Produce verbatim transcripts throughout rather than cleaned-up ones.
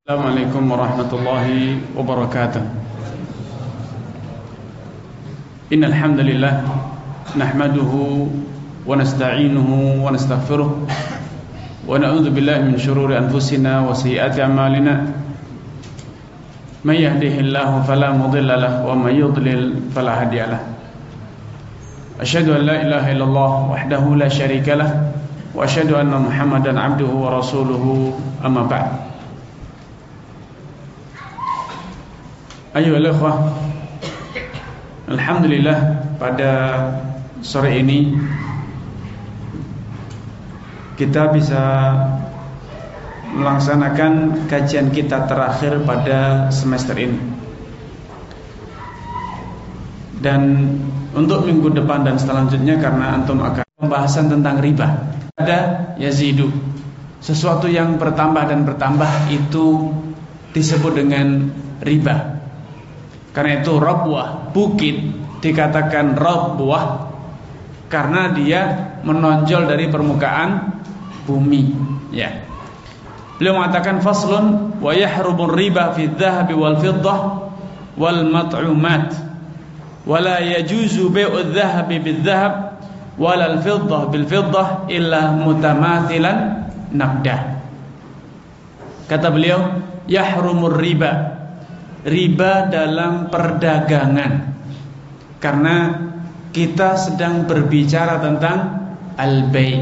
Assalamualaikum warahmatullahi wabarakatuh. Innal hamdalillah nahmaduhu wa nasta'inuhu wa nastaghfiruh wa na'udzu billahi min shururi anfusina wa sayyiati a'malina. May yahdihillahu fala mudilla lahu wa may yudlil fala hadiya lahu. Asyhadu an la ilaha illallah wahdahu la syarika lahu wa asyhadu anna Muhammadan 'abduhu wa rasuluhu, amma ba'd. Ayolah ikhwah, alhamdulillah pada sore ini kita bisa melaksanakan kajian kita terakhir pada semester ini. Dan untuk minggu depan dan selanjutnya, karena antum akan pembahasan tentang riba, ada yazidu, sesuatu yang bertambah dan bertambah itu disebut dengan riba. Karena itu rabwah, bukit dikatakan rabwah karena dia menonjol dari permukaan bumi, ya. Beliau mengatakan faslun wa yahrumur riba fi dhahabi wal fiddah wal mat'umat wa la yajuzu bai'u dhahabi bil dhahab wal fiddah bil fiddah illa mutamathilan naqdah. Kata beliau, yahrumur riba, riba dalam perdagangan, karena kita sedang berbicara tentang al-bai'.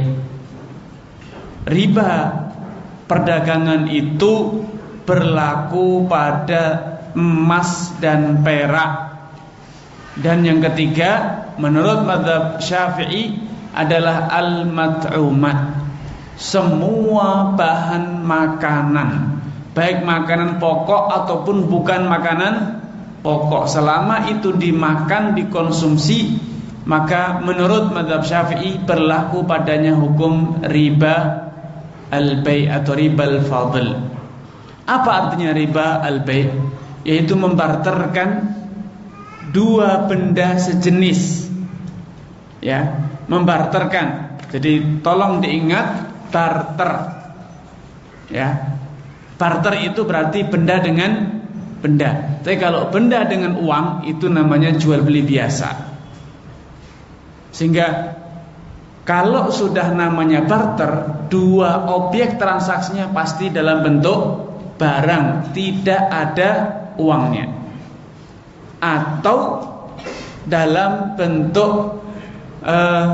Riba perdagangan itu berlaku pada emas dan perak. Dan yang ketiga, menurut mazhab Syafi'i adalah al-mat'umat, semua bahan makanan, baik makanan pokok ataupun bukan makanan pokok, selama itu dimakan, dikonsumsi, maka menurut mazhab Syafi'i berlaku padanya hukum riba al-bai' atau riba al-fadl. Apa artinya riba al-bai'? Yaitu membarterkan dua benda sejenis, ya, membarterkan. Jadi tolong diingat barter, ya. Barter itu berarti benda dengan benda. Tapi kalau benda dengan uang itu namanya jual beli biasa. Sehingga kalau sudah namanya barter, dua objek transaksinya pasti dalam bentuk barang, tidak ada uangnya, atau dalam bentuk uh,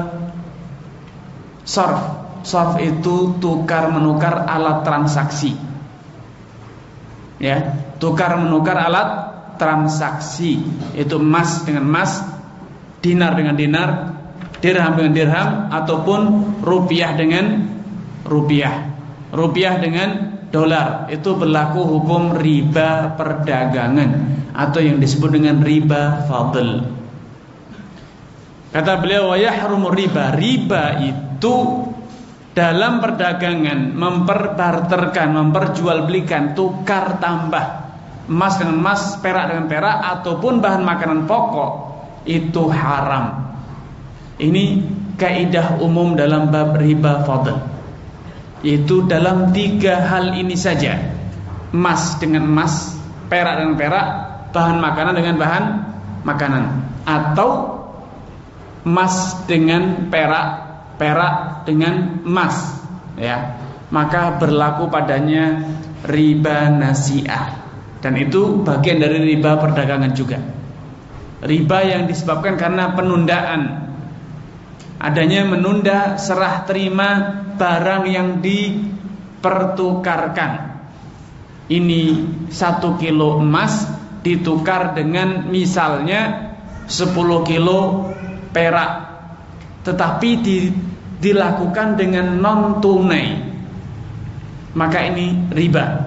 sorf. Sorf itu tukar menukar alat transaksi, ya, tukar menukar alat transaksi. Itu emas dengan emas, dinar dengan dinar, dirham dengan dirham, ataupun rupiah dengan rupiah, rupiah dengan dolar. Itu berlaku hukum riba perdagangan atau yang disebut dengan riba fadl. Kata beliau, wa yahrumu riba, riba itu dalam perdagangan memperbarterkan, memperjualbelikan, tukar tambah emas dengan emas, perak dengan perak, ataupun bahan makanan pokok, itu haram. Ini kaidah umum dalam bab riba fadl, yaitu dalam tiga hal ini saja: emas dengan emas, perak dengan perak, bahan makanan dengan bahan makanan, atau emas dengan perak, perak dengan emas, ya, maka berlaku padanya riba nasi'ah. Dan itu bagian dari riba perdagangan juga. Riba yang disebabkan karena penundaan, adanya menunda serah terima barang yang dipertukarkan. Ini satu kilo emas ditukar dengan misalnya sepuluh kilo perak, tetapi di, dilakukan dengan non tunai, maka ini riba.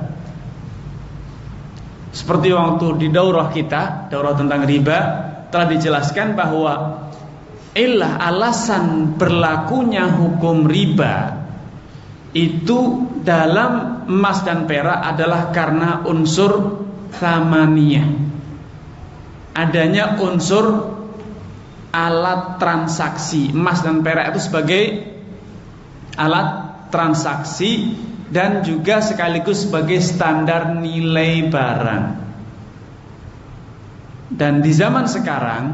Seperti waktu di daurah kita, daurah tentang riba, telah dijelaskan bahwa illah, alasan berlakunya hukum riba itu dalam emas dan perak adalah karena unsur thamaniyah, adanya unsur alat transaksi. Emas dan perak itu sebagai alat transaksi dan juga sekaligus sebagai standar nilai barang. Dan di zaman sekarang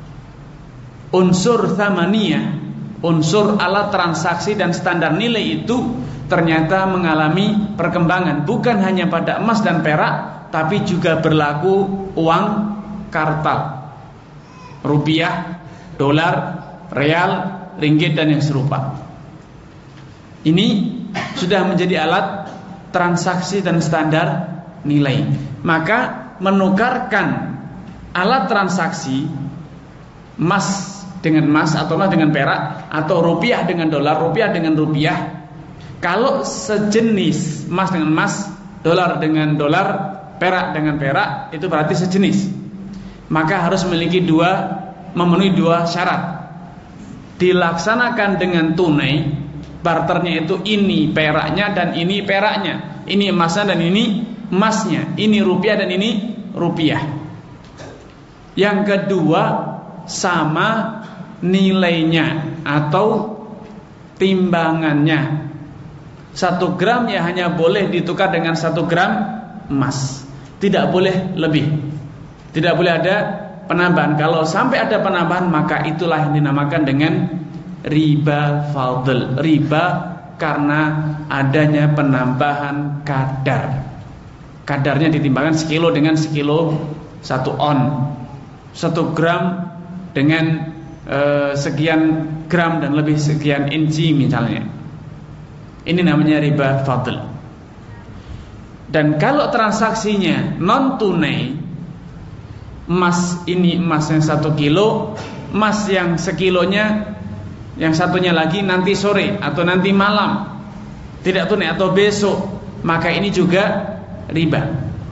unsur tsamaniyah, unsur alat transaksi dan standar nilai itu ternyata mengalami perkembangan, bukan hanya pada emas dan perak, tapi juga berlaku uang kartal, rupiah, dolar, real, ringgit dan yang serupa. Ini sudah menjadi alat transaksi dan standar nilai. Maka menukarkan alat transaksi emas dengan emas atau emas dengan perak, atau rupiah dengan dolar, rupiah dengan rupiah, kalau sejenis emas dengan emas, dolar dengan dolar, perak dengan perak, itu berarti sejenis. Maka harus memiliki dua, memenuhi dua syarat. Dilaksanakan dengan tunai, barternya itu ini peraknya dan ini peraknya, ini emasnya dan ini emasnya, ini rupiah dan ini rupiah. Yang kedua, sama nilainya atau timbangannya. Satu gram ya hanya boleh ditukar dengan satu gram emas, tidak boleh lebih, tidak boleh ada penambahan. Kalau sampai ada penambahan, maka itulah yang dinamakan dengan riba fadl. Riba karena adanya penambahan kadar. Kadarnya ditimbangkan sekilo dengan sekilo satu on, satu gram dengan eh, sekian gram dan lebih sekian inci misalnya. Ini namanya riba fadl. Dan kalau transaksinya non tunai, emas ini emas yang satu kilo, emas yang sekilonya, yang satunya lagi nanti sore atau nanti malam, tidak tunai atau besok, maka ini juga riba.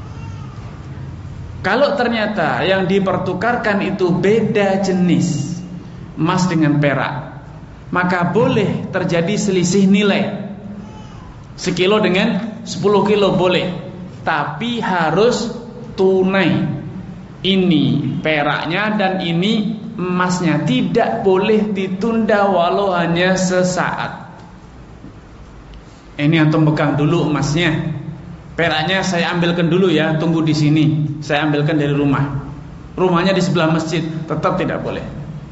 Kalau ternyata yang dipertukarkan itu beda jenis, emas dengan perak, maka boleh terjadi selisih nilai. Sekilo dengan sepuluh kilo boleh, tapi harus tunai. Ini peraknya dan ini emasnya, tidak boleh ditunda walau hanya sesaat. Ini antum pegang dulu emasnya, peraknya saya ambilkan dulu ya, tunggu di sini, saya ambilkan dari rumah. Rumahnya di sebelah masjid, tetap tidak boleh.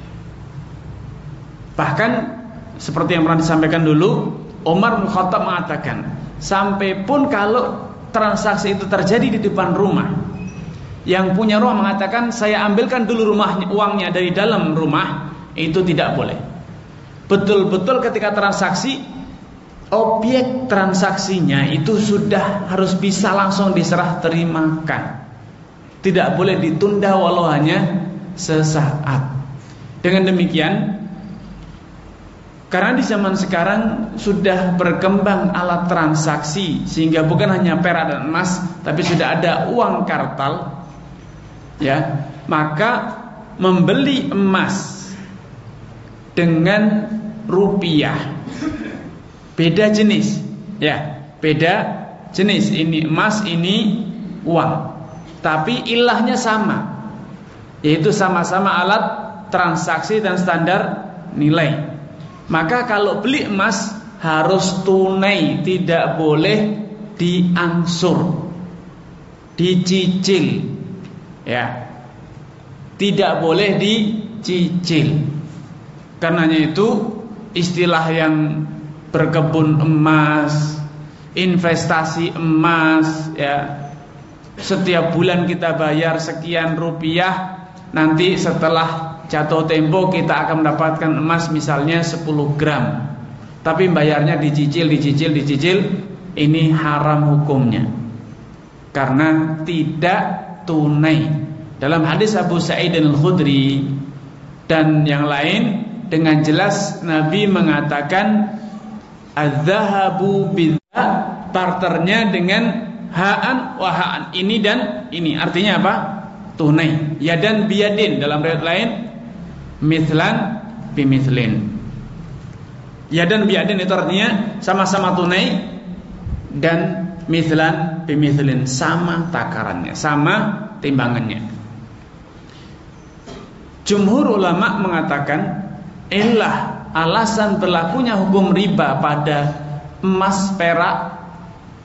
Bahkan seperti yang pernah disampaikan dulu, Umar bin Khattab mengatakan, sampai pun kalau transaksi itu terjadi di depan rumah, yang punya rumah mengatakan saya ambilkan dulu rumahnya, uangnya dari dalam rumah, itu tidak boleh. Betul-betul ketika transaksi, objek transaksinya itu sudah harus bisa langsung diserah terimakan, tidak boleh ditunda walau hanya sesaat. Dengan demikian, karena di zaman sekarang sudah berkembang alat transaksi, sehingga bukan hanya perak dan emas, tapi sudah ada uang kartal, ya, maka membeli emas dengan rupiah beda jenis, ya, beda jenis. Ini emas, ini uang, tapi ilahnya sama, yaitu sama-sama alat transaksi dan standar nilai. Maka kalau beli emas harus tunai, tidak boleh diangsur, dicicil, ya, tidak boleh dicicil. Karenanya itu istilah yang berkebun emas, investasi emas, ya, setiap bulan kita bayar sekian rupiah, nanti setelah jatuh tempo kita akan mendapatkan emas misalnya sepuluh gram, tapi bayarnya dicicil, dicicil, dicicil. Ini haram hukumnya karena tidak tunai. Dalam hadis Abu Sa'id Al-Khudri dan yang lain, dengan jelas Nabi mengatakan az-zahabu bidza, barternya dengan ha'an wa ha'an, ini dan ini. Artinya apa? Tunai. Yadan biyadin, dalam riwayat lain mithlan bimithlin. Yadan biyadin itu artinya sama-sama tunai, dan mithlan bimithlin, sama takarannya, sama timbangannya. Jumhur ulama mengatakan ilah alasan berlakunya hukum riba pada emas, perak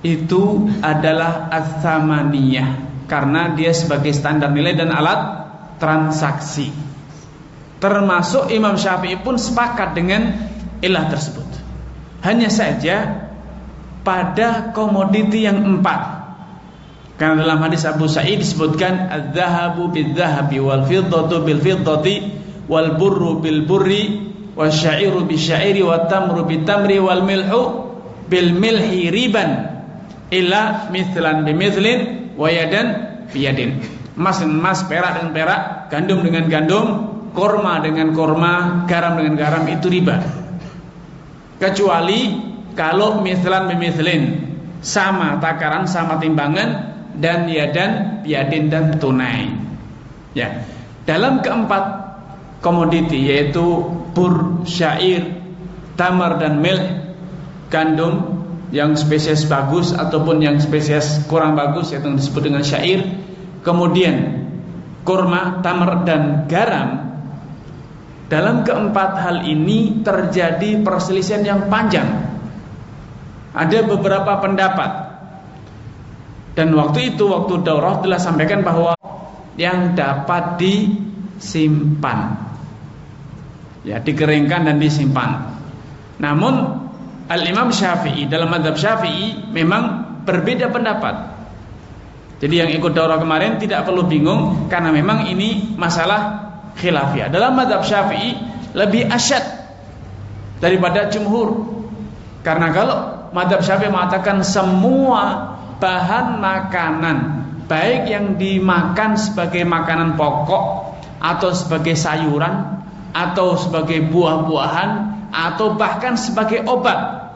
itu adalah ats-tsamaniyah, karena dia sebagai standar nilai dan alat transaksi. Termasuk Imam Syafi'i pun sepakat dengan ilah tersebut. Hanya saja pada komoditi yang empat, karena dalam hadis Abu Sa'id disebutkan adz-dzahabu bidz-dzahabi wal fiddatu bil fiddati wal burru bil burri wasyairu bisya'iri wat tamru bit tamri wal milhu bil milhi riban illa mithlan bimithlin wa yadan biyadin. Emas dengan emas, perak dengan perak, gandum dengan gandum, korma dengan korma, garam dengan garam, itu riba. Kecuali kalau mithlan bimithlin, sama takaran, sama timbangan, dan yadan biyadin, dan tunai. Ya. Dalam keempat komoditi, yaitu bur, syair, tamar dan milh, gandum yang spesies bagus ataupun yang spesies kurang bagus, yaitu yang disebut dengan syair, kemudian kurma, tamar dan garam. Dalam keempat hal ini terjadi perselisihan yang panjang. Ada beberapa pendapat. Dan waktu itu, waktu daurah telah sampaikan bahwa yang dapat disimpan, ya, dikeringkan dan disimpan. Namun Al-Imam Syafi'i dalam mazhab Syafi'i memang berbeda pendapat. Jadi yang ikut daurah kemarin tidak perlu bingung, karena memang ini masalah khilafiyah. Dalam mazhab Syafi'i lebih asyad daripada jumhur. Karena kalau mazhab Syafi'i mengatakan semua bahan makanan, baik yang dimakan sebagai makanan pokok atau sebagai sayuran atau sebagai buah-buahan atau bahkan sebagai obat,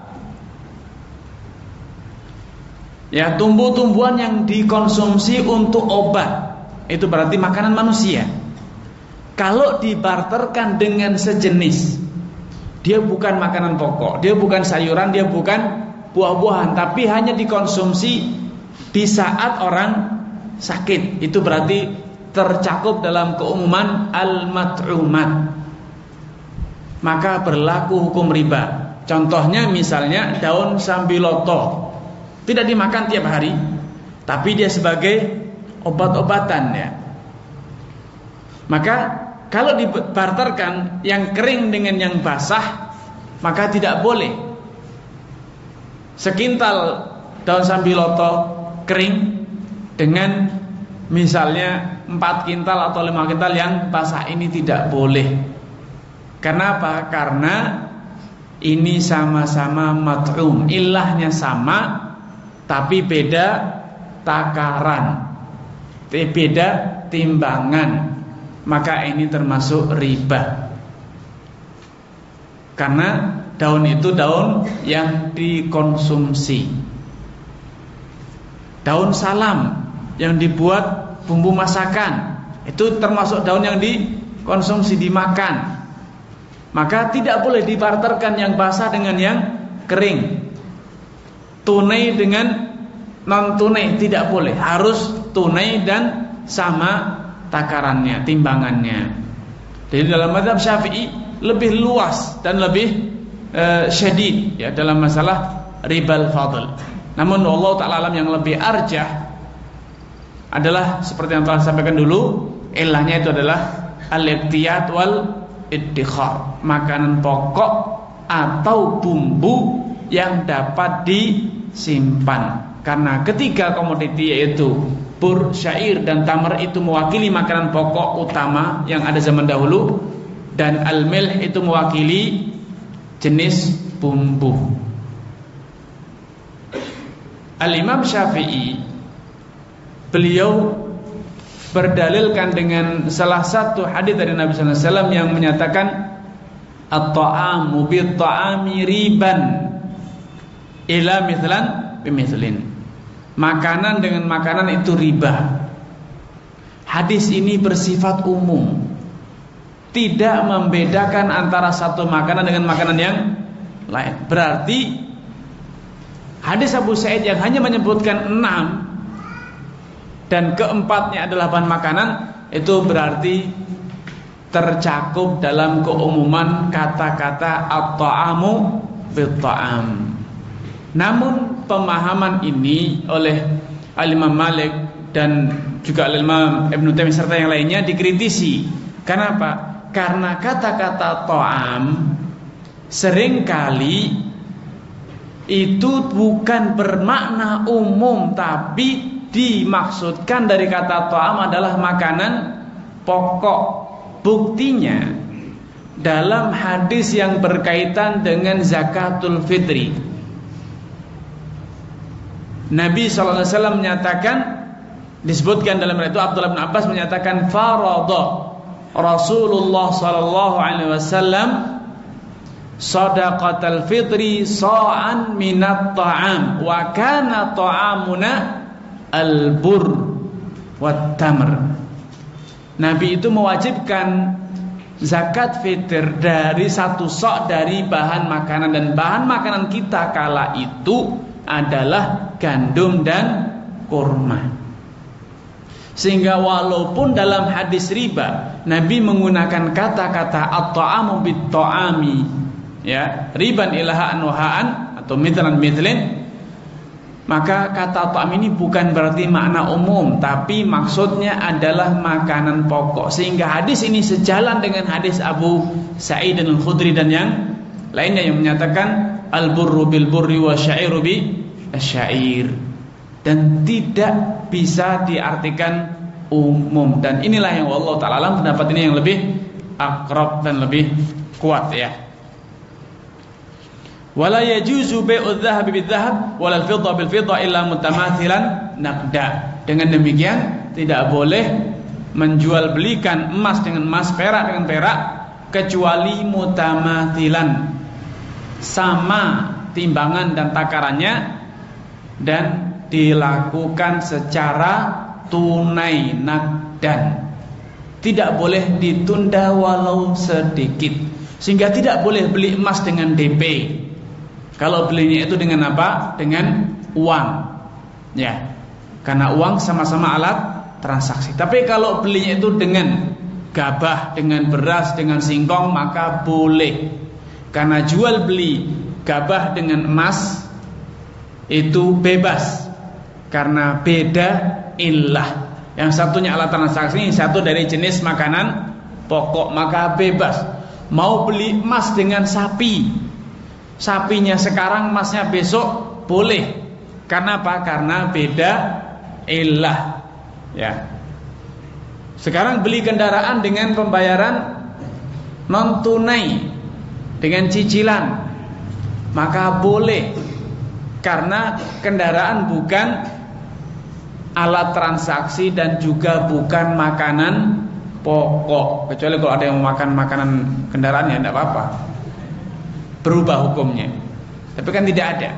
ya, tumbuh-tumbuhan yang dikonsumsi untuk obat, itu berarti makanan manusia. Kalau dibarterkan dengan sejenis, dia bukan makanan pokok, dia bukan sayuran, dia bukan buah-buahan, tapi hanya dikonsumsi di saat orang sakit, itu berarti tercakup dalam keumuman al-mat'umat, maka berlaku hukum riba. Contohnya misalnya daun sambiloto, tidak dimakan tiap hari, tapi dia sebagai obat-obatan, ya. Maka kalau dibarterkan yang kering dengan yang basah, maka tidak boleh. Sekintal daun sambiloto kering dengan misalnya empat kintal atau lima kintal yang basah, ini tidak boleh. Kenapa? Karena ini sama-sama mat'um, ilahnya sama, tapi beda takaran, beda timbangan, maka ini termasuk riba. Karena daun itu daun yang dikonsumsi. Daun salam yang dibuat bumbu masakan, itu termasuk daun yang dikonsumsi, dimakan. Maka tidak boleh dibarterkan yang basah dengan yang kering. Tunai dengan non tunai tidak boleh, harus tunai dan sama takarannya, timbangannya. Jadi dalam mazhab Syafi'i lebih luas dan lebih uh, syadid, ya, dalam masalah ribal fadl. Namun Allah Ta'ala alam, yang lebih arjah adalah seperti yang telah disampaikan dulu, ilahnya itu adalah al-iqtiyat wal iddikhar, makanan pokok atau bumbu yang dapat disimpan. Karena ketiga komoditi, yaitu bur, syair dan tamar, itu mewakili makanan pokok utama yang ada zaman dahulu, dan al-milh itu mewakili jenis bumbu. Al-Imam Syafi'i, beliau berdalilkan dengan salah satu hadis dari Nabi sallallahu alaihi wasallam yang menyatakan at-ta'amu bit-ta'ami riban ila mithlan bimithlin. Makanan dengan makanan itu riba. Hadis ini bersifat umum, tidak membedakan antara satu makanan dengan makanan yang lain. Berarti hadis Abu Sa'id yang hanya menyebutkan enam dan keempatnya adalah bahan makanan, itu berarti tercakup dalam keumuman kata-kata at-ta'amu bit-ta'am. Namun pemahaman ini oleh Al-Imam Malik dan juga Al-Imam Ibnu Taimiyah serta yang lainnya dikritisi. Kenapa? Karena kata-kata ta'am seringkali itu bukan bermakna umum, tapi dimaksudkan dari kata ta'am adalah makanan pokok. Buktinya dalam hadis yang berkaitan dengan zakatul fitri, Nabi shallallahu alaihi wasallam menyatakan, disebutkan dalam itu Abdullah bin Abbas menyatakan, faradha Rasulullah sallallahu alaihi wasallam shadaqatal fitri sa'an minat ta'am wa kana ta'amuna al-bur wat tamr. Nabi itu mewajibkan zakat fitr dari satu sok dari bahan makanan, dan bahan makanan kita kala itu adalah gandum dan kurma. Sehingga walaupun dalam hadis riba Nabi menggunakan kata-kata at-ta'amu bit-ta'ami, ya, riban ilahaan wahaan atau mithlan mithlin, maka kata ta'am ini bukan berarti makna umum, tapi maksudnya adalah makanan pokok. Sehingga hadis ini sejalan dengan hadis Abu Sa'id al-Khudri dan yang lainnya yang menyatakan al-burru bil burri wa sya'iru bi syair, dan tidak bisa diartikan umum. Dan inilah yang Allah Ta'ala alam, pendapat ini yang lebih akrab dan lebih kuat, ya. Wala yajuzu bai'udz dzahabi bidzahab wal fiddah bil fiddah illa mutamathilan naqda. Dengan demikian tidak boleh menjual belikan emas dengan emas, perak dengan perak, kecuali mutamathilan, sama timbangan dan takarannya, dan dilakukan secara tunai naqdan. Tidak boleh ditunda walau sedikit. Sehingga tidak boleh beli emas dengan D P. Kalau belinya itu dengan apa? Dengan uang, ya, karena uang sama-sama alat transaksi. Tapi kalau belinya itu dengan gabah, dengan beras, dengan singkong, maka boleh. Karena jual beli gabah dengan emas itu bebas, karena beda illah. Yang satunya alat transaksi, yang satu dari jenis makanan pokok, maka bebas. Mau beli emas dengan sapi, sapinya sekarang, emasnya besok, boleh. Karena apa? Karena beda illah, ya. Sekarang beli kendaraan dengan pembayaran non tunai, dengan cicilan, maka boleh, karena kendaraan bukan alat transaksi dan juga bukan makanan pokok. Kecuali kalau ada yang makan makanan kendaraan, ya tidak apa-apa, berubah hukumnya. Tapi kan tidak ada,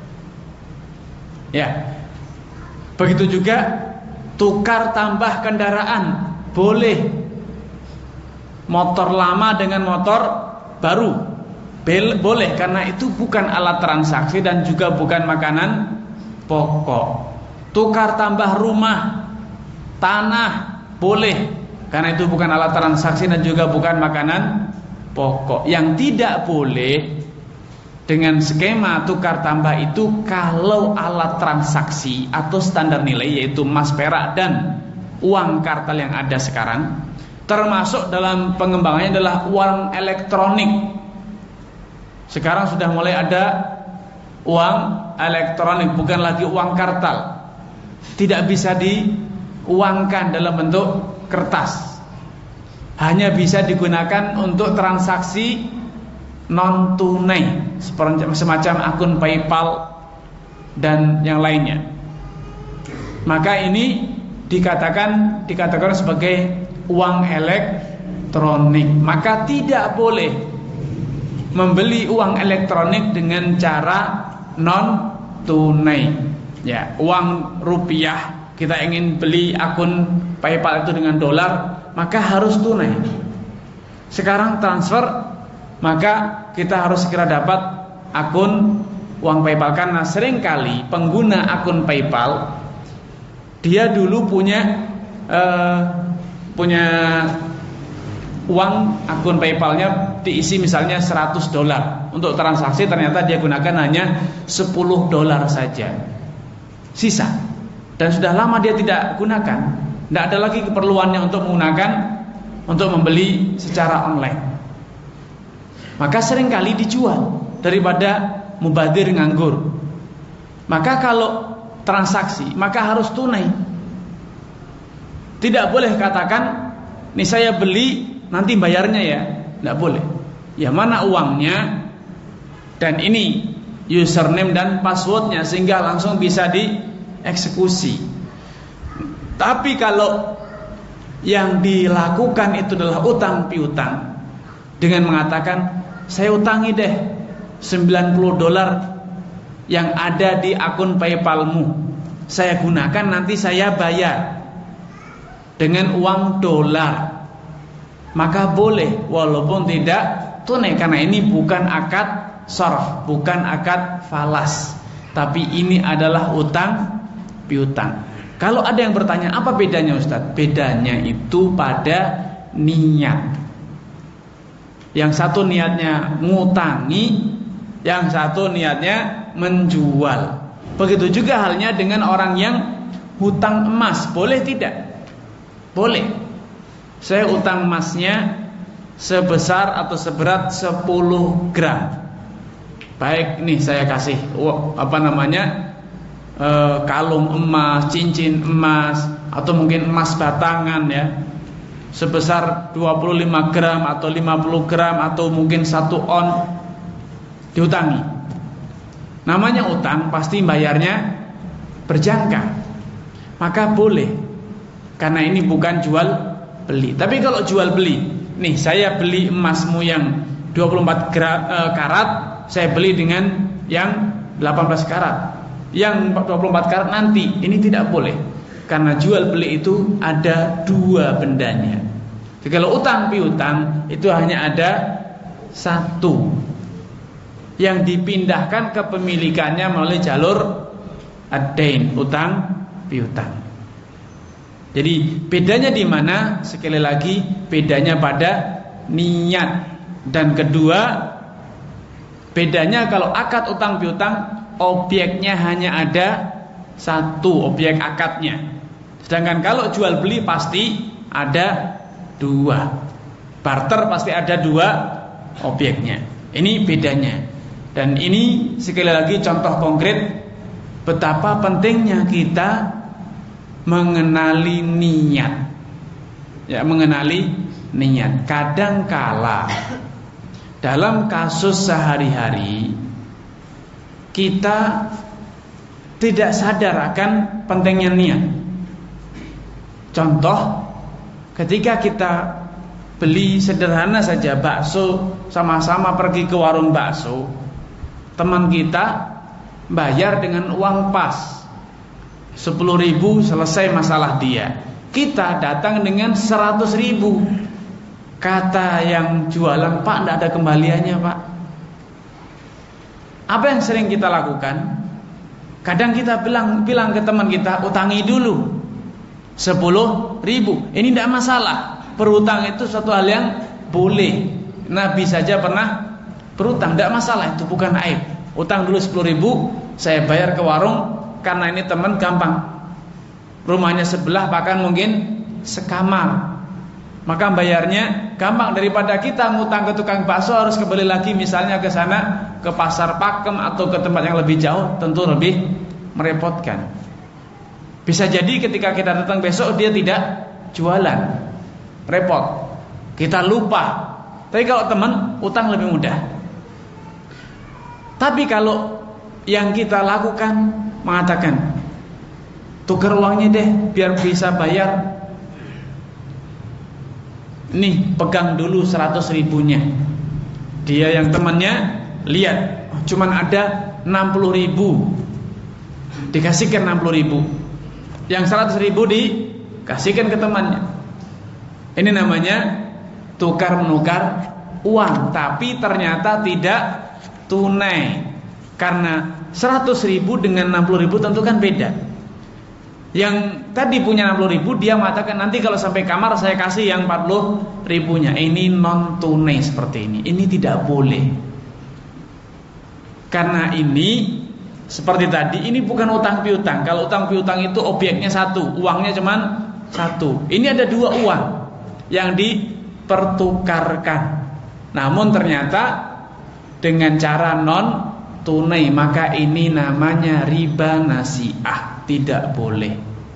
ya. Begitu juga tukar tambah kendaraan, boleh. Motor lama dengan motor baru boleh, karena itu bukan alat transaksi dan juga bukan makanan pokok. Tukar tambah rumah, tanah, boleh, karena itu bukan alat transaksi dan juga bukan makanan pokok. Yang tidak boleh dengan skema tukar tambah itu kalau alat transaksi atau standar nilai, yaitu emas, perak, dan uang kartal yang ada sekarang. Termasuk dalam pengembangannya adalah uang elektronik. Sekarang sudah mulai ada uang elektronik, bukan lagi uang kartal. Tidak bisa diuangkan dalam bentuk kertas, hanya bisa digunakan untuk transaksi non tunai, semacam akun PayPal dan yang lainnya. Maka ini dikatakan dikatakan sebagai uang elektronik. Maka tidak boleh membeli uang elektronik dengan cara non tunai. Ya, uang rupiah kita ingin beli akun PayPal itu dengan dolar, maka harus tunai. Sekarang transfer, maka kita harus segera dapat akun uang PayPal. Karena seringkali pengguna akun PayPal, dia dulu punya uh, punya uang akun PayPalnya diisi misalnya seratus dolar. Untuk transaksi ternyata dia gunakan hanya sepuluh dolar saja, sisa. Dan sudah lama dia tidak gunakan, tidak ada lagi keperluannya untuk menggunakan, untuk membeli secara online. Maka seringkali dijual daripada mubadir nganggur. Maka kalau transaksi, maka harus tunai. Tidak boleh katakan, nih saya beli nanti bayarnya ya, tidak boleh. Ya mana uangnya, dan ini username dan passwordnya, sehingga langsung bisa dieksekusi. Tapi kalau yang dilakukan itu adalah utang piutang, dengan mengatakan saya utangi deh sembilan puluh dolar yang ada di akun PayPal-mu, saya gunakan nanti saya bayar dengan uang dolar, maka boleh walaupun tidak tunai, karena ini bukan akad sharaf, bukan akad falas, tapi ini adalah utang piutang. Kalau ada yang bertanya apa bedanya Ustadz? Bedanya itu pada niat. Yang satu niatnya ngutangi, yang satu niatnya menjual. Begitu juga halnya dengan orang yang hutang emas. Boleh tidak? Boleh. Saya utang emasnya sebesar atau seberat sepuluh gram. Baik, nih saya kasih oh, apa namanya e, kalung emas, cincin emas, atau mungkin emas batangan ya, sebesar dua puluh lima gram atau lima puluh gram atau mungkin satu on, diutangi. Namanya utang, pasti bayarnya berjangka, maka boleh, karena ini bukan jual beli. Tapi kalau jual beli, nih saya beli emasmu yang dua puluh empat karat, saya beli dengan yang delapan belas karat, yang dua puluh empat karat nanti, ini tidak boleh, karena jual beli itu ada dua bendanya. Jadi kalau utang piutang itu hanya ada satu, yang dipindahkan kepemilikannya melalui jalur ad-dain, utang piutang. Jadi bedanya di mana? Sekali lagi, bedanya pada niat. Dan kedua, bedanya kalau akad utang piutang, objeknya hanya ada satu, objek akadnya. Sedangkan kalau jual beli pasti ada dua, barter pasti ada dua objeknya. Ini bedanya. Dan ini sekali lagi contoh konkret betapa pentingnya kita mengenali niat. Ya, mengenali niat. Kadangkala dalam kasus sehari-hari kita tidak sadar akan pentingnya niat. Contoh, ketika kita beli sederhana saja bakso, sama-sama pergi ke warung bakso, teman kita bayar dengan uang pas sepuluh ribu, selesai masalah dia. Kita datang dengan seratus ribu. Kata yang jualan, Pak, tidak ada kembaliannya, Pak. Apa yang sering kita lakukan? Kadang kita bilang, bilang ke teman kita, utangi dulu sepuluh ribu. Ini tidak masalah. Berutang itu suatu hal yang boleh. Nabi saja pernah berutang, tidak masalah, itu bukan aib. Utang dulu sepuluh ribu, saya bayar ke warung, karena ini teman gampang, rumahnya sebelah, bahkan mungkin sekamar, maka bayarnya gampang. Daripada kita ngutang ke tukang bakso harus kembali lagi misalnya ke sana, ke pasar Pakem atau ke tempat yang lebih jauh, tentu lebih merepotkan. Bisa jadi ketika kita datang besok dia tidak jualan, repot, kita lupa. Tapi kalau teman, utang lebih mudah. Tapi kalau yang kita lakukan mengatakan, tukar uangnya deh biar bisa bayar, nih pegang dulu seratus ribunya. Dia yang temannya lihat, oh, cuman ada enam puluh ribu, dikasihkan enam puluh ribu, yang seratus ribu dikasihkan ke temannya. Ini namanya tukar menukar uang, tapi ternyata tidak tunai. Karena seratus ribu dengan enam puluh ribu tentu kan beda. Yang tadi punya enam puluh ribu, dia mengatakan nanti kalau sampai kamar saya kasih yang empat puluh ribunya. Ini non tunai seperti ini. Ini tidak boleh. Karena ini seperti tadi, ini bukan utang piutang. Kalau utang piutang itu objeknya satu, uangnya cuman satu. Ini ada dua uang yang dipertukarkan. Namun ternyata dengan cara non tunai, maka ini namanya riba nasi'ah. Tidak boleh.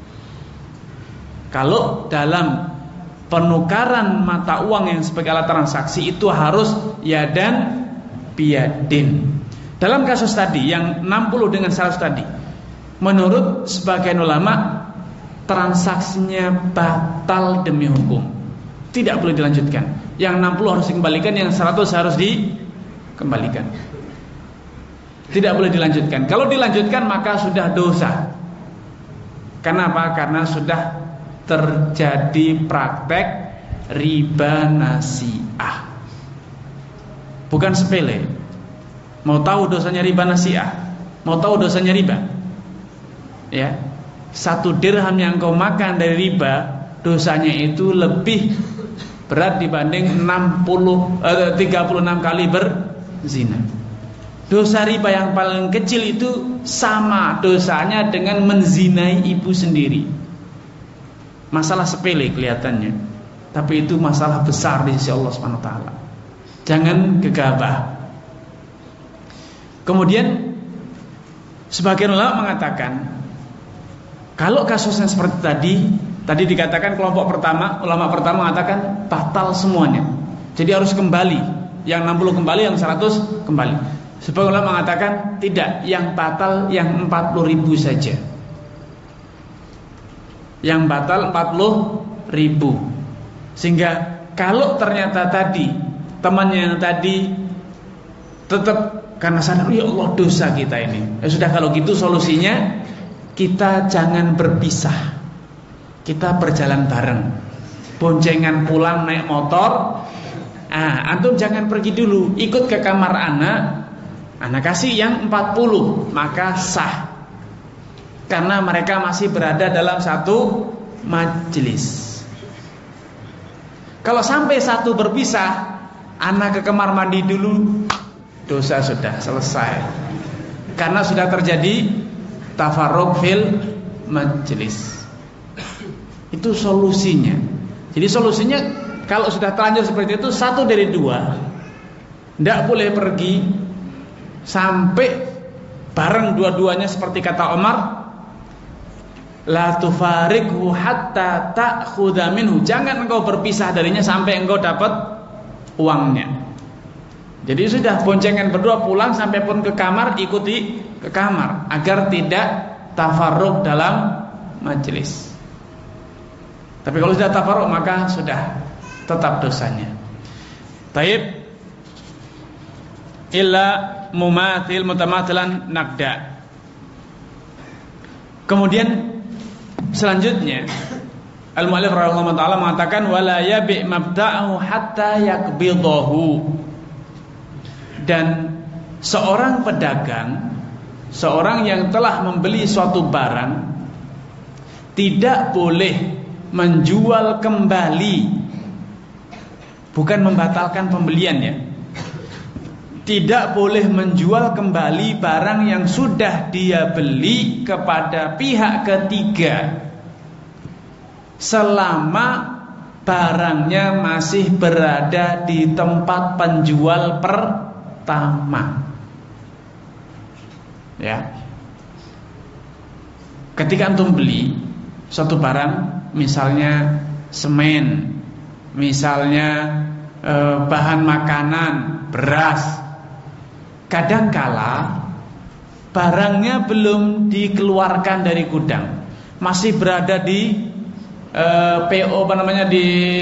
Kalau dalam penukaran mata uang yang sebagai alat transaksi itu harus yadan biyadin. Dalam kasus tadi yang enam puluh dengan seratus tadi, menurut sebagian ulama transaksinya batal demi hukum, tidak boleh dilanjutkan. Yang enam puluh harus dikembalikan, yang seratus harus dikembalikan. Tidak boleh dilanjutkan. Kalau dilanjutkan maka sudah dosa. Kenapa? Karena sudah terjadi praktek riba nasi'ah. Bukan sepele. Mau tahu dosanya riba nasi'ah? Mau tahu dosanya riba? Ya, satu dirham yang kau makan dari riba, dosanya itu lebih berat dibanding enam puluh, eh, tiga puluh enam kali berzina. Dosa riba yang paling kecil itu sama dosanya dengan menzinai ibu sendiri. Masalah sepele kelihatannya, tapi itu masalah besar di sisi Allah subhanahu wa taala. Jangan gegabah. Kemudian sebagian ulama mengatakan, kalau kasusnya seperti tadi, tadi dikatakan kelompok pertama, ulama pertama mengatakan batal semuanya. Jadi harus kembali, yang enam puluh kembali, yang seratus kembali. Sebagian ulama mengatakan tidak, yang batal yang empat puluh ribu saja. Yang batal empat puluh ribu. Sehingga kalau ternyata tadi temannya yang tadi tetap karena sadar, ya Allah dosa kita ini, ya sudah, kalau gitu solusinya kita jangan berpisah, kita berjalan bareng, boncengan pulang naik motor. Ah, antum jangan pergi dulu, ikut ke kamar anak, anak kasih yang empat puluh, maka sah. Karena mereka masih berada dalam satu majelis. Kalau sampai satu berpisah, anak ke kamar mandi dulu, dosa sudah selesai. Karena sudah terjadi tafarruq fil majelis. Itu solusinya. Jadi solusinya kalau sudah terlanjur seperti itu, satu dari dua tidak boleh pergi sampai bareng dua-duanya, seperti kata Umar, la tufariqhu hatta ta'khudha minhu. Jangan engkau berpisah darinya sampai engkau dapat uangnya. Jadi sudah boncengan berdua pulang, sampai pun ke kamar, ikuti ke kamar agar tidak tafarruq dalam majelis. Tapi kalau sudah tafarruq maka sudah tetap dosanya. Taib illa mumathil mutamathilan naqda. Kemudian selanjutnya al-mu'allif rahimahullah taala mengatakan wala yabi' mabda'ahu hatta yakbidahu. Dan seorang pedagang, seorang yang telah membeli suatu barang, tidak boleh menjual kembali, bukan membatalkan pembeliannya. Tidak boleh menjual kembali barang yang sudah dia beli kepada pihak ketiga selama barangnya masih berada di tempat penjual pertama. Ya. Ketika antum beli suatu barang, misalnya semen, misalnya eh, bahan makanan, beras, kadangkala barangnya belum dikeluarkan dari gudang, masih berada di eh, P O apa namanya, di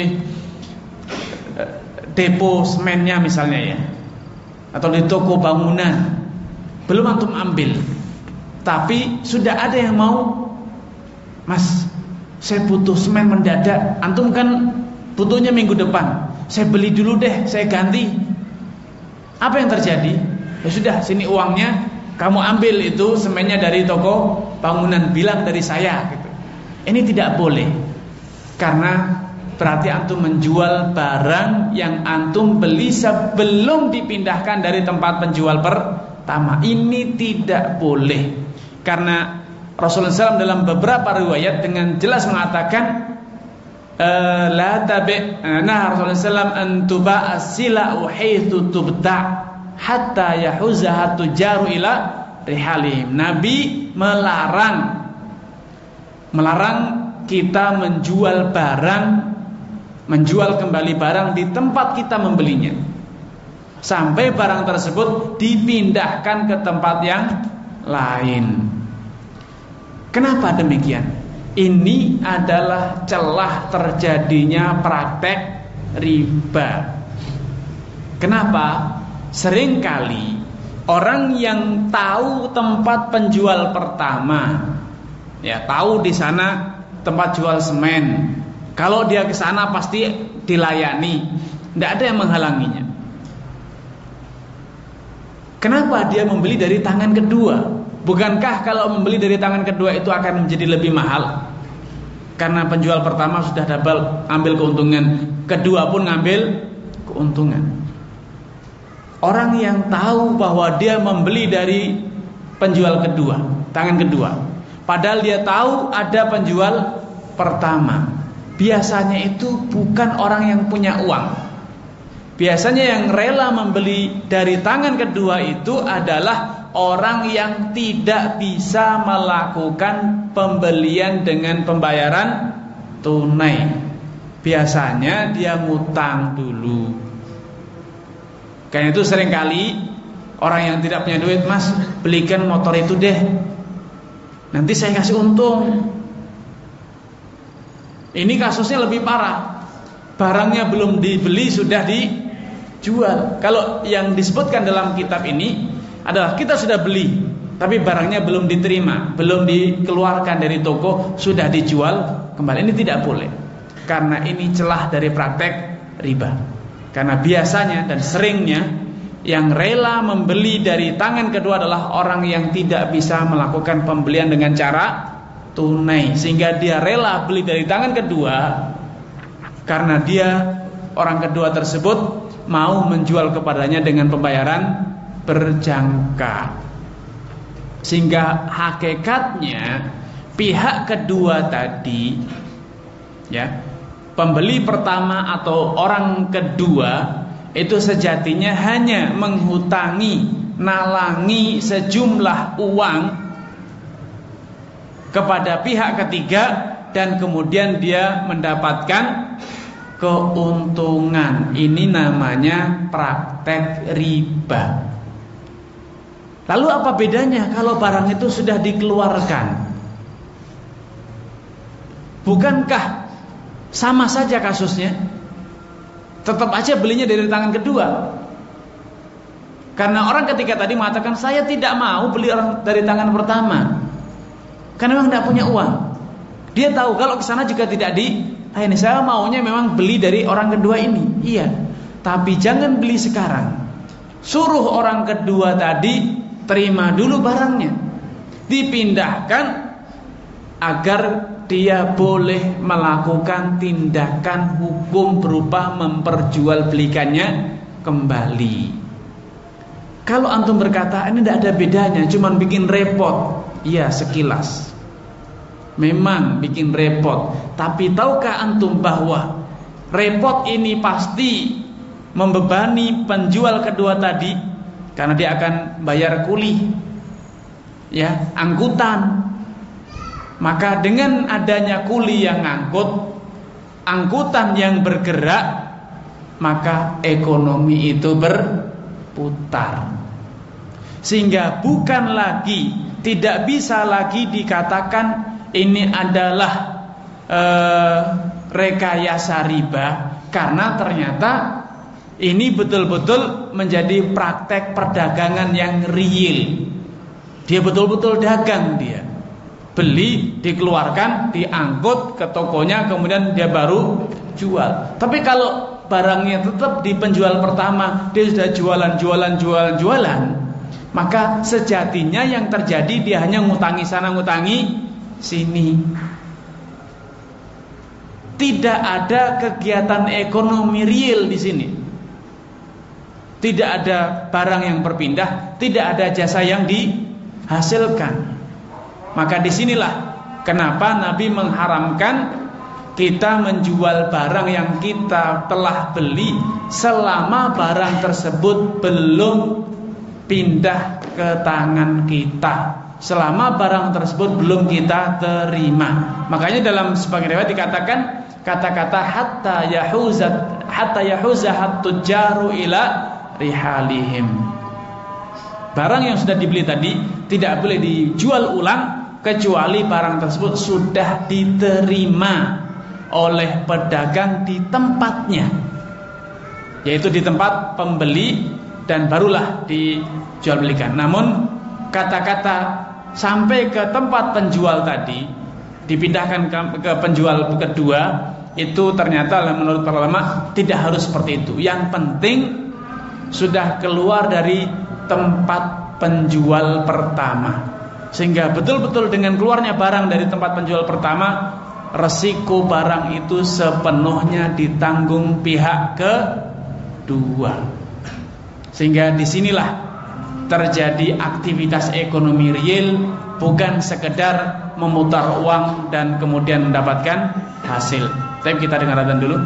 eh, depo semennya misalnya ya, atau di toko bangunan, belum antum ambil, tapi sudah ada yang mau, Mas, saya butuh semen mendadak, antum kan butuhnya minggu depan, saya beli dulu deh, saya ganti. Apa yang terjadi? Ya sudah, sini uangnya, kamu ambil itu semennya dari toko bangunan, bilang dari saya gitu. Ini tidak boleh, karena berarti antum menjual barang yang antum beli sebelum dipindahkan dari tempat penjual pertama. Ini tidak boleh, karena Rasulullah shallallahu alaihi wasallam dalam beberapa riwayat dengan jelas mengatakan la tabi', nah Rasulullah shallallahu alaihi wasallam antuba as-sila'u haitsu tubta' hatta yahuzaha tujaru ila rihalihim. Nabi melarang melarang kita menjual barang, menjual kembali barang di tempat kita membelinya sampai barang tersebut dipindahkan ke tempat yang lain. Kenapa demikian? Ini adalah celah terjadinya praktek riba. Kenapa? Seringkali orang yang tahu tempat penjual pertama, ya tahu di sana tempat jual semen, kalau dia ke sana pasti dilayani, tidak ada yang menghalanginya. Kenapa dia membeli dari tangan kedua? Bukankah kalau membeli dari tangan kedua itu akan menjadi lebih mahal? Karena penjual pertama sudah dapat ambil keuntungan, kedua pun ngambil keuntungan. Orang yang tahu bahwa dia membeli dari penjual kedua, tangan kedua, padahal dia tahu ada penjual pertama, biasanya itu bukan orang yang punya uang. Biasanya yang rela membeli dari tangan kedua itu adalah orang yang tidak bisa melakukan pembelian dengan pembayaran tunai. Biasanya dia ngutang dulu. Karena itu seringkali orang yang tidak punya duit, mas belikan motor itu deh, nanti saya kasih untung. Ini kasusnya lebih parah. Barangnya belum dibeli sudah dijual. Kalau yang disebutkan dalam kitab ini adalah kita sudah beli, tapi barangnya belum diterima, belum dikeluarkan dari toko, sudah dijual kembali. Ini tidak boleh, karena ini celah dari praktek riba. Karena biasanya dan seringnya yang rela membeli dari tangan kedua adalah orang yang tidak bisa melakukan pembelian dengan cara tunai, sehingga dia rela beli dari tangan kedua karena dia, orang kedua tersebut, mau menjual kepadanya dengan pembayaran berjangka. Sehingga hakikatnya pihak kedua tadi, ya, pembeli pertama atau orang kedua itu sejatinya hanya menghutangi, nalangi sejumlah uang kepada pihak ketiga, dan kemudian dia mendapatkan keuntungan. Ini namanya praktek riba. Lalu apa bedanya kalau barang itu sudah dikeluarkan? Bukankah sama saja kasusnya? Tetap aja belinya dari tangan kedua. Karena orang ketika tadi mengatakan saya tidak mau beli dari tangan pertama, karena memang tidak punya uang. Dia tahu kalau ke sana juga tidak di, ah ini saya maunya memang beli dari orang kedua ini. Iya, tapi jangan beli sekarang. Suruh orang kedua tadi terima dulu barangnya, dipindahkan agar dia boleh melakukan tindakan hukum berupa memperjualbelikannya kembali. Kalau antum berkata ini tidak ada bedanya, cuman bikin repot, iya sekilas memang bikin repot. Tapi tahukah antum bahwa repot ini pasti membebani penjual kedua tadi, karena dia akan bayar kuli, ya, angkutan. Maka dengan adanya kuli yang ngangkut, angkutan yang bergerak, maka ekonomi itu berputar. Sehingga bukan lagi, tidak bisa lagi dikatakan ini adalah eh, rekayasa riba, karena ternyata ini betul-betul menjadi praktek perdagangan yang real. Dia betul-betul dagang, dia beli, dikeluarkan, diangkut ke tokonya, kemudian dia baru jual. Tapi kalau barangnya tetap di penjual pertama, dia sudah jualan, jualan, jualan, jualan, maka sejatinya yang terjadi dia hanya ngutangi sana, ngutangi sini. tidak ada kegiatan ekonomi real di sini. Tidak ada barang yang berpindah, tidak ada jasa yang dihasilkan. Maka disinilah kenapa Nabi mengharamkan kita menjual barang yang kita telah beli selama barang tersebut belum pindah ke tangan kita, selama barang tersebut belum kita terima. Makanya dalam sebagian riwayat dikatakan kata-kata hatta yahuzat hatta yahuzahat tujaru ila rihalihim. Barang yang sudah dibeli tadi tidak boleh dijual ulang kecuali barang tersebut sudah diterima oleh pedagang di tempatnya, yaitu di tempat pembeli, dan barulah dijual belikan. Namun kata-kata sampai ke tempat penjual tadi dipindahkan ke, ke penjual kedua, itu ternyata menurut para ulama tidak harus seperti itu. Yang penting sudah keluar dari tempat penjual pertama, sehingga betul-betul dengan keluarnya barang dari tempat penjual pertama, resiko barang itu sepenuhnya ditanggung pihak kedua. Sehingga disinilah terjadi aktivitas ekonomi real, bukan sekedar memutar uang dan kemudian mendapatkan hasil. Tapi kita dengar adzan dulu.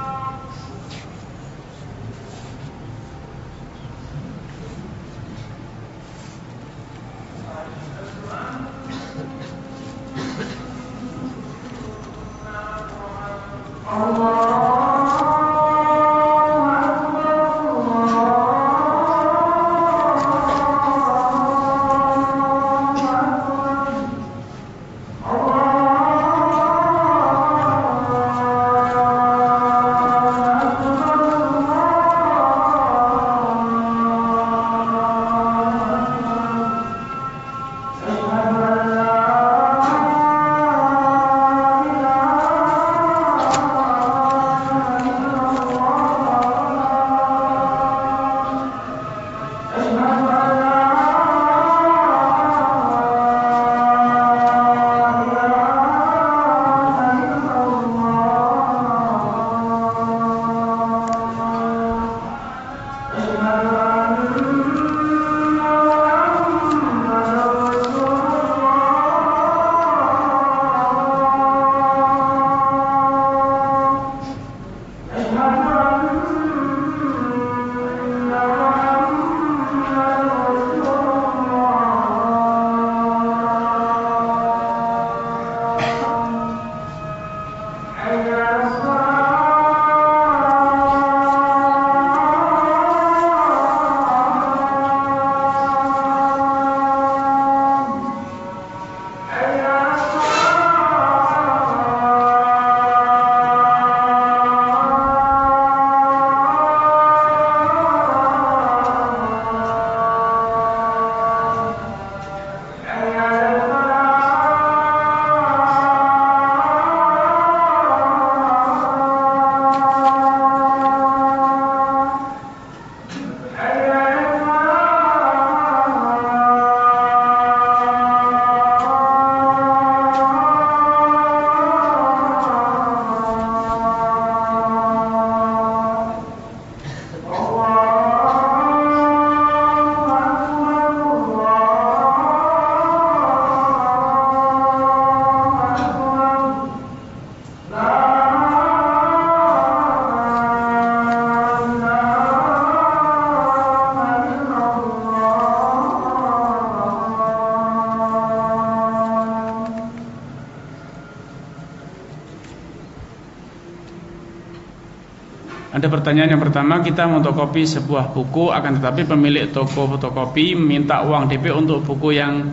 Ada pertanyaan yang pertama, kita fotokopi sebuah buku, akan tetapi pemilik toko fotokopi meminta uang D P untuk buku yang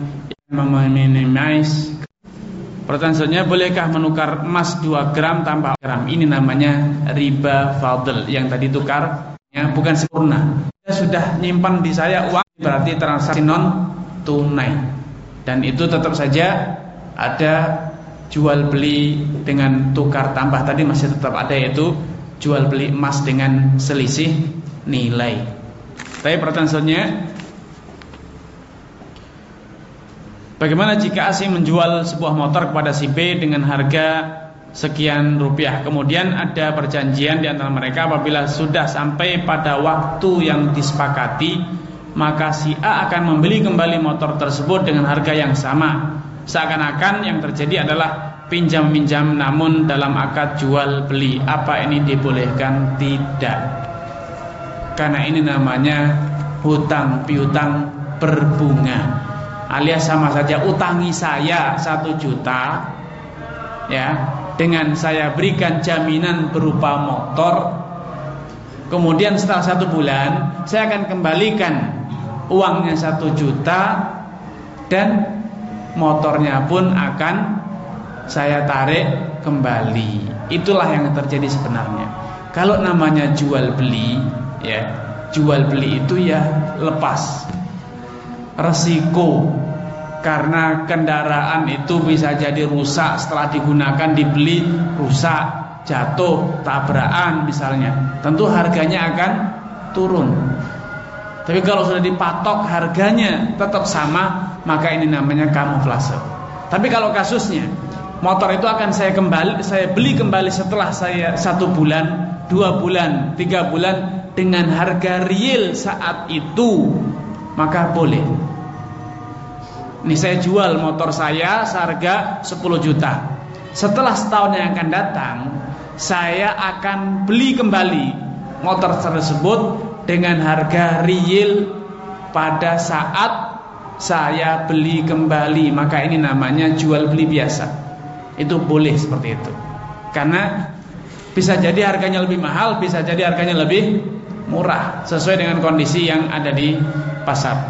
meminimize. Pertanyaan selanjutnya, bolehkah menukar emas dua gram tanpa gram? Ini namanya riba fadl. Yang tadi tukarnya bukan sempurna. Saya sudah nyimpan di saya uang, berarti transaksi non tunai, dan itu tetap saja ada jual beli dengan tukar tambah. Tadi masih tetap ada, yaitu jual beli emas dengan selisih nilai. Tapi pertanyaan selanjutnya, bagaimana jika A si menjual sebuah motor kepada si B dengan harga sekian rupiah. Kemudian ada perjanjian di antara mereka, apabila sudah sampai pada waktu yang disepakati, maka si A akan membeli kembali motor tersebut dengan harga yang sama. Seakan-akan yang terjadi adalah pinjam-minjam namun dalam akad jual beli. Apa ini dibolehkan? Tidak. Karena ini namanya hutang piutang berbunga, alias sama saja utangi saya satu juta, ya, dengan saya berikan jaminan berupa motor. Kemudian setelah satu bulan saya akan kembalikan uangnya satu juta dan motornya pun akan saya tarik kembali. Itulah yang terjadi sebenarnya. Kalau namanya jual beli, ya, jual beli itu ya lepas resiko, karena kendaraan itu bisa jadi rusak setelah digunakan, dibeli rusak, jatuh, tabrakan misalnya, tentu harganya akan turun. Tapi kalau sudah dipatok harganya tetap sama, maka ini namanya kamuflase. Tapi kalau kasusnya motor itu akan saya kembali, saya beli kembali setelah saya satu bulan, dua bulan, tiga bulan dengan harga real saat itu, maka boleh. Ini saya jual motor saya seharga sepuluh juta. Setelah setahun yang akan datang, saya akan beli kembali motor tersebut dengan harga real pada saat saya beli kembali. Maka ini namanya jual beli biasa. Itu boleh seperti itu. Karena bisa jadi harganya lebih mahal, bisa jadi harganya lebih murah, sesuai dengan kondisi yang ada di pasar.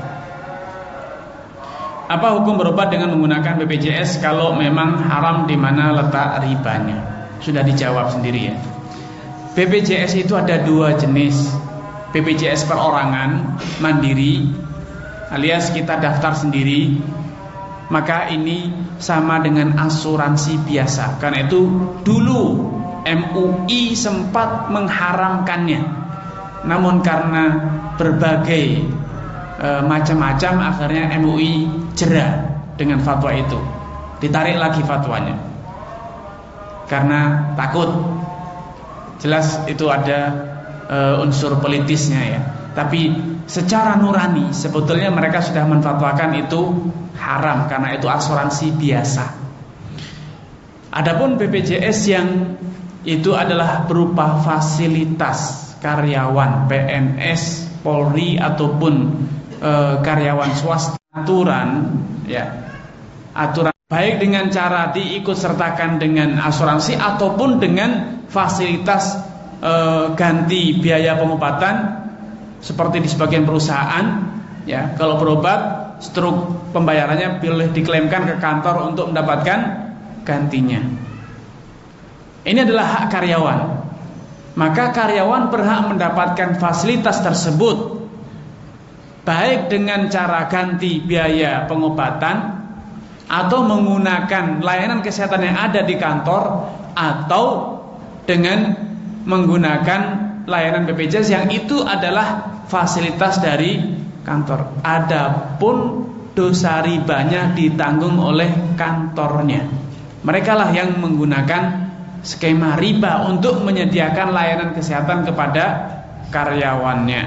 Apa hukum berobat dengan menggunakan B P J S kalau memang haram, di mana letak ribanya? Sudah dijawab sendiri ya. B P J S itu ada dua jenis. B P J S perorangan mandiri, alias kita daftar sendiri, maka ini sama dengan asuransi biasa. Karena itu dulu M U I sempat mengharamkannya, namun karena berbagai e, macam-macam, akhirnya M U I jera dengan fatwa itu, ditarik lagi fatwanya karena takut. Jelas itu ada e, unsur politisnya ya. Tapi secara nurani sebetulnya mereka sudah menfatwakan itu haram, karena itu asuransi biasa. Adapun B P J S yang itu adalah berupa fasilitas karyawan P N S, Polri ataupun e, karyawan swasta, aturan ya, aturan baik dengan cara diikut sertakan dengan asuransi ataupun dengan fasilitas e, ganti biaya pengobatan seperti di sebagian perusahaan ya. Kalau berobat, struk pembayarannya boleh diklaimkan ke kantor untuk mendapatkan gantinya. Ini adalah hak karyawan. Maka karyawan berhak mendapatkan fasilitas tersebut, baik dengan cara ganti biaya pengobatan atau menggunakan layanan kesehatan yang ada di kantor, atau dengan menggunakan layanan B P J S yang itu adalah fasilitas dari kantor. Adapun dosa ribanya ditanggung oleh kantornya. Mereka lah yang menggunakan skema riba untuk menyediakan layanan kesehatan kepada karyawannya.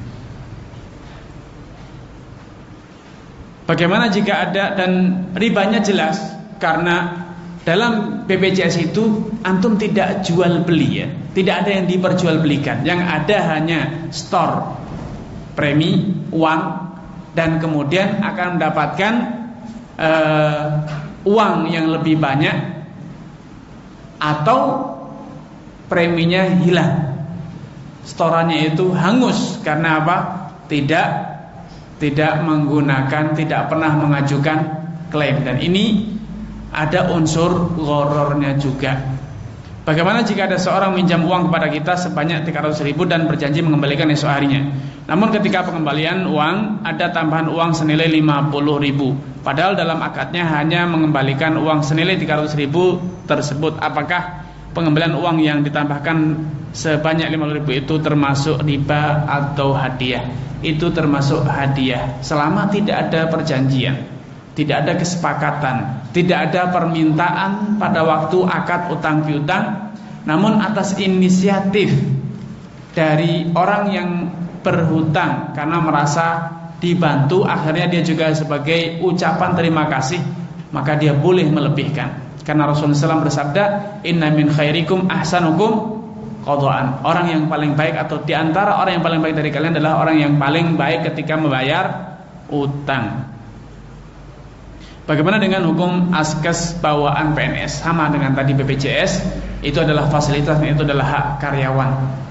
Bagaimana jika ada, dan ribanya jelas, karena dalam B P J S itu antum tidak jual beli ya, tidak ada yang diperjualbelikan. Yang ada hanya store, premi, uang, dan kemudian akan mendapatkan uh, uang yang lebih banyak, atau preminya hilang, storannya itu hangus. Karena apa? Tidak tidak menggunakan, tidak pernah mengajukan klaim. Dan ini ada unsur ghorornya juga. Bagaimana jika ada seorang minjam uang kepada kita sebanyak tiga ratus ribu dan berjanji mengembalikan esok harinya, namun ketika pengembalian uang ada tambahan uang senilai lima puluh ribu, padahal dalam akadnya hanya mengembalikan uang senilai tiga ratus ribu tersebut? Apakah pengembalian uang yang ditambahkan sebanyak lima puluh ribu itu termasuk riba atau hadiah? Itu termasuk hadiah selama tidak ada perjanjian. tidak ada kesepakatan, tidak ada permintaan pada waktu akad utang piutang, namun atas inisiatif dari orang yang berhutang karena merasa dibantu, akhirnya dia juga sebagai ucapan terima kasih, maka dia boleh melebihkan. Karena Rasulullah shallallahu alaihi wasallam bersabda, inna min khairikum ahsanukum qadaan. Orang yang paling baik atau diantara orang yang paling baik dari kalian adalah orang yang paling baik ketika membayar utang. Bagaimana dengan hukum askes bawaan P N S? Sama dengan tadi B P J S, itu adalah fasilitas dan itu adalah hak karyawan.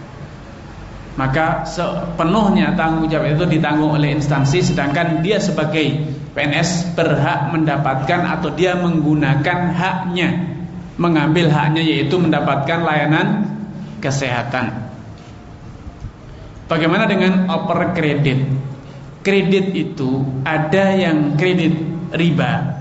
Maka sepenuhnya tanggung jawab itu ditanggung oleh instansi, sedangkan dia sebagai P N S berhak mendapatkan atau dia menggunakan haknya, mengambil haknya, yaitu mendapatkan layanan kesehatan. Bagaimana dengan oper kredit? Kredit itu ada yang kredit riba.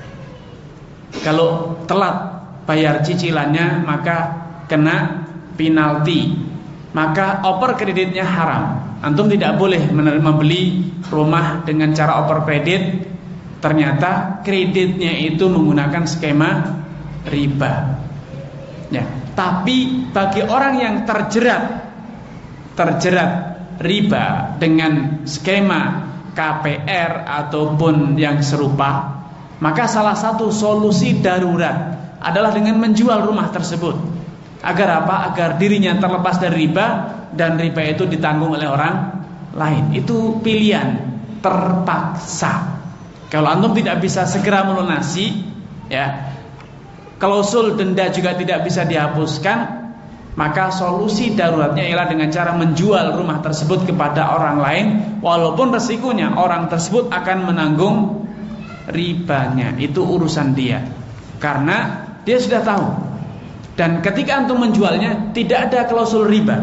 Kalau telat bayar cicilannya maka kena penalti. Maka oper kreditnya haram. Antum tidak boleh membeli rumah dengan cara oper kredit, ternyata kreditnya itu menggunakan skema riba. Ya, tapi bagi orang yang terjerat terjerat riba dengan skema K P R ataupun yang serupa, maka salah satu solusi darurat adalah dengan menjual rumah tersebut. Agar apa? Agar dirinya terlepas dari riba dan riba itu ditanggung oleh orang lain. Itu pilihan terpaksa. Kalau antum tidak bisa segera melunasi, ya, klausul denda juga tidak bisa dihapuskan, maka solusi daruratnya ialah dengan cara menjual rumah tersebut kepada orang lain, walaupun resikonya orang tersebut akan menanggung ribanya. Itu urusan dia, karena dia sudah tahu. Dan ketika antum menjualnya tidak ada klausul riba.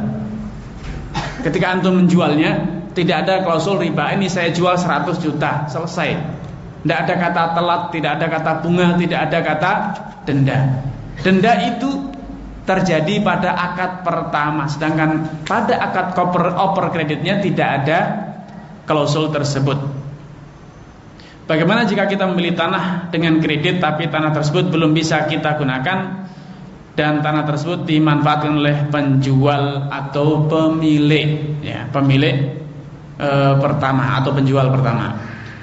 Ketika antum menjualnya tidak ada klausul riba. Ini saya jual seratus juta, selesai. Tidak ada kata telat, tidak ada kata bunga, tidak ada kata denda. Denda itu terjadi pada akad pertama, sedangkan pada akad koper, oper kreditnya tidak ada klausul tersebut. Bagaimana jika kita membeli tanah dengan kredit tapi tanah tersebut belum bisa kita gunakan dan tanah tersebut dimanfaatkan oleh penjual atau pemilik, ya, pemilik e, pertama atau penjual pertama?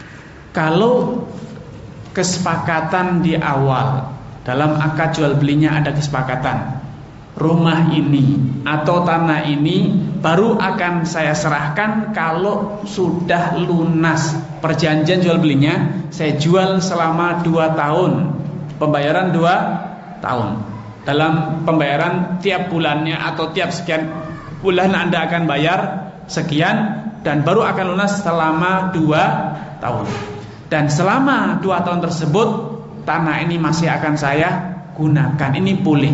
Kalau kesepakatan di awal dalam akad jual belinya ada kesepakatan, rumah ini atau tanah ini baru akan saya serahkan kalau sudah lunas perjanjian jual belinya, saya jual selama dua tahun, pembayaran dua tahun. Dalam pembayaran tiap bulannya atau tiap sekian bulan Anda akan bayar sekian, dan baru akan lunas selama dua tahun. Dan selama dua tahun tersebut tanah ini masih akan saya gunakan. Ini boleh.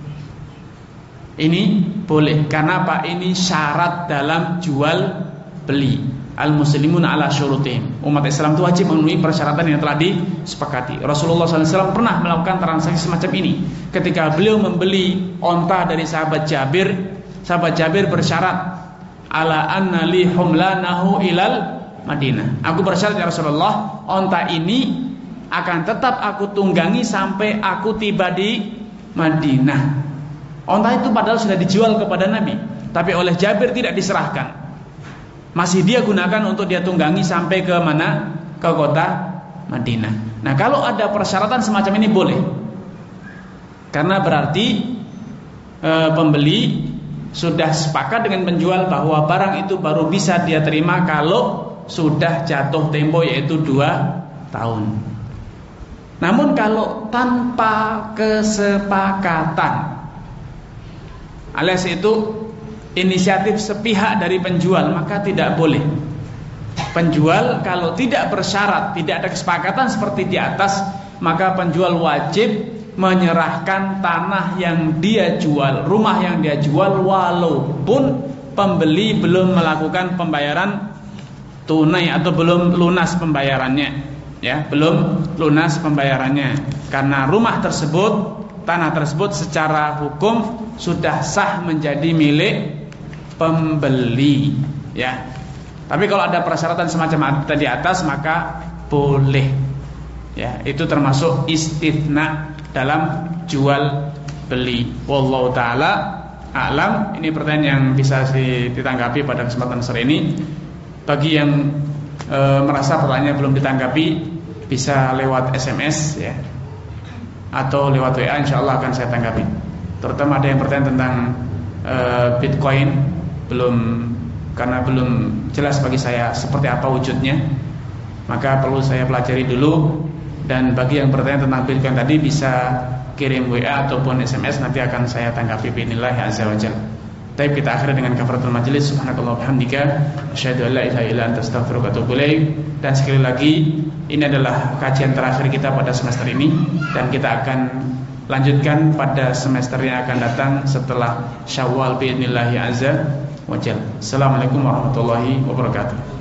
Ini boleh. Karena apa? Ini syarat dalam jual beli. Al-muslimun ala syurutihim. Umat Islam itu wajib memenuhi persyaratan yang telah disepakati. Rasulullah shallallahu alaihi wasallam pernah melakukan transaksi semacam ini. Ketika beliau membeli onta dari sahabat Jabir, sahabat Jabir bersyarat, ala anna li humlanahu ilal Madinah. Aku bersyarat ya Rasulullah, onta ini akan tetap aku tunggangi sampai aku tiba di Madinah. Onta itu padahal sudah dijual kepada Nabi, tapi oleh Jabir tidak diserahkan. Masih dia gunakan untuk dia tunggangi sampai ke mana? Ke kota Madinah. Nah, kalau ada persyaratan semacam ini boleh. Karena berarti e, pembeli sudah sepakat dengan penjual bahwa barang itu baru bisa dia terima kalau sudah jatuh tempo, yaitu dua tahun. Namun kalau tanpa kesepakatan, alias itu inisiatif sepihak dari penjual, maka tidak boleh. Penjual kalau tidak bersyarat, tidak ada kesepakatan seperti di atas, maka penjual wajib menyerahkan tanah yang dia jual, rumah yang dia jual, walaupun pembeli belum melakukan pembayaran tunai atau belum lunas pembayarannya, ya, belum lunas pembayarannya. Karena rumah tersebut, tanah tersebut secara hukum sudah sah menjadi milik pembeli, ya. Tapi kalau ada persyaratan semacam tadi atas, maka boleh. Ya, itu termasuk istitsna dalam jual beli. Wallahu taala a'lam. Ini pertanyaan yang bisa ditanggapi pada kesempatan sore ini. Bagi yang e, merasa pertanyaan belum ditanggapi, bisa lewat S M S ya, atau lewat W A, insyaallah akan saya tanggapi. Terutama ada yang bertanya tentang e, Bitcoin, belum karena belum jelas bagi saya seperti apa wujudnya, maka perlu saya pelajari dulu. Dan bagi yang bertanya tentang Bitcoin tadi, bisa kirim W A ataupun S M S, nanti akan saya tanggapi bi'idznillah azza wajalla. Baik, kita akhiri dengan kafaratul majelis. Subhanakallah bihamdika asyhadu an la ilaha illa anta astaghfiruka wa atubu ilaik. Dan sekali lagi, ini adalah kajian terakhir kita pada semester ini, dan kita akan lanjutkan pada semester yang akan datang setelah Syawal bi'idznillah azza wajalla. Assalamualaikum warahmatullahi wabarakatuh.